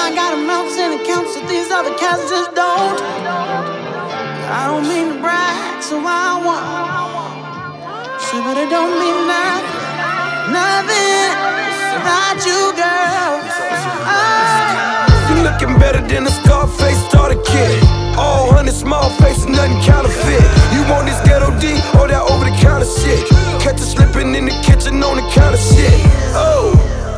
I got amounts and accounts that these other cats just don't. I don't mean to brag, so I want. Shit, but it don't mean nothing without you, girl. You looking better than a Scarface starter kid. All 100 small faces, nothing counterfeit. You want this ghetto D or that over the counter shit? Catch her slipping in the kitchen on the counter shit. Oh,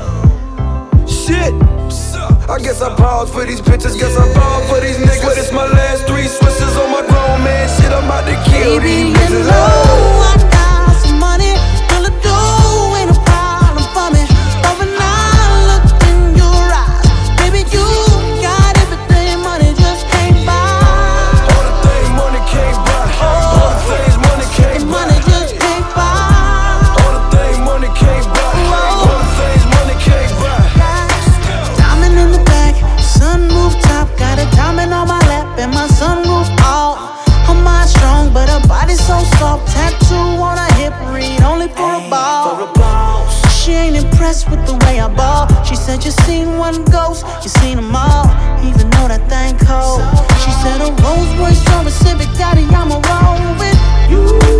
shit. I guess I pause for these bitches, guess I ball for these niggas. But it's my last 3 Swisses on my grown man shit. I'm about to kill baby, these bitches. You know I got some money, will it do? Ain't a problem for me. But when I look in your eyes, baby, you got everything money just can't buy. All the things money can't buy. All the things money can't buy. Money just can't buy. All the things money can't buy. All the things money can't buy. Diamond in the back, sunroof top, got a diamond on my lap and my sunroof off. Her mind strong, but her body so soft. Tattoo on her hip, read only for a ball. She ain't impressed with the way I ball. She said you seen one ghost, you seen them all, even though that thing cold. She said a Rolls Royce or a Civic, daddy, I'ma roll with you.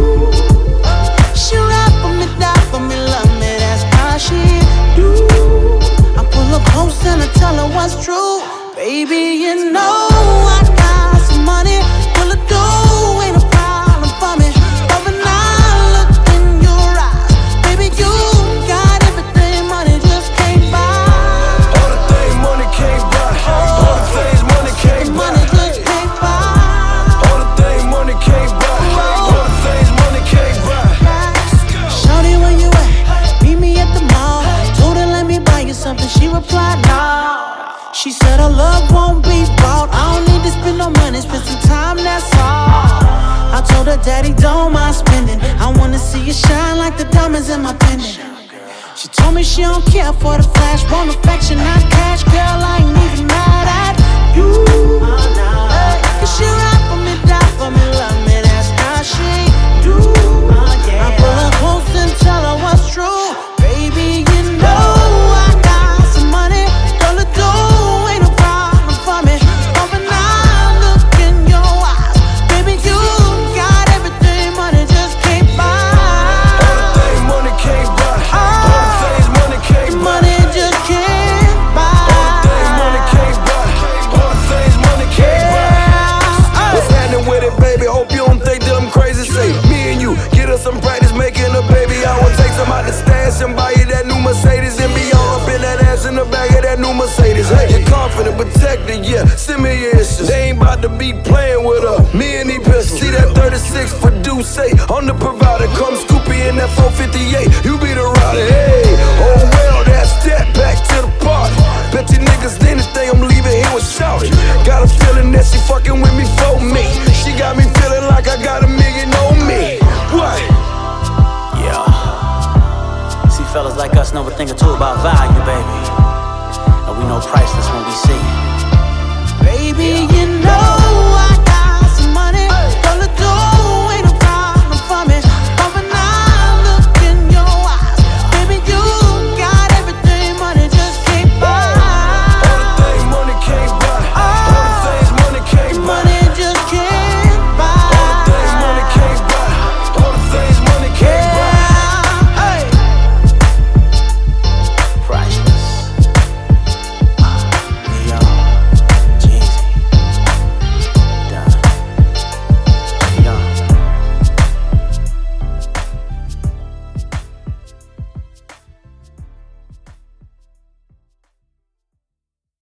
She ride for me, die for me, love me, that's how she do. I pull her close and I tell her what's true. Baby, you know I got some money, will it do? Ain't a problem for me. But when I look in your eyes, baby, you got everything money just can't buy. All the things money can't buy. All the things money can't buy. Money just can't buy. All the things money can't buy. All the things money can't buy. Shorty, where you at? Meet me at the mall. Told her let me buy you something, she replied no. She said her love won't be bought. I don't need to spend no money, spend some time, that's all. I told her daddy don't mind spending. I wanna see you shine like the diamonds in my pendant. She told me she don't care for the flash, want affection, not cash. Girl, I ain't even mad at you. Cause she ride for me, die for me, love me, that's how she do. I pull her close and tell her what's true. Baby, you know I got some money, girl, it do ain't a problem for me. But when I look in your eyes, baby, you got everything money just can't buy. All the things money can't buy. All the things money can't buy. Money just can't buy. All the things money can't buy. All the things money can't buy. What's happening with it, baby? Hope you don't think that I'm crazy. Say, me and you, get us some practice making a baby. I will take some out the stash and buy you that new Mercedes. And be all up in that ass in the back of that new Mercedes. Hey, you're confident, protected, yeah. Send me your issues. They ain't about to be playing with her. Me and these pistols. See that 36 for Duce. I'm the provider. Come Scoopy in that 458. You be the rider. Hey, oh well, that's that. Back to the party. Bet you niggas anything I'm leaving here with shouting. Got a feeling that she fucking with me for me. She got me feeling like I got $1 million on me. What? Yeah. See, fellas like us know a thing or two about value, baby. And we know priceless when we see it. Baby, you know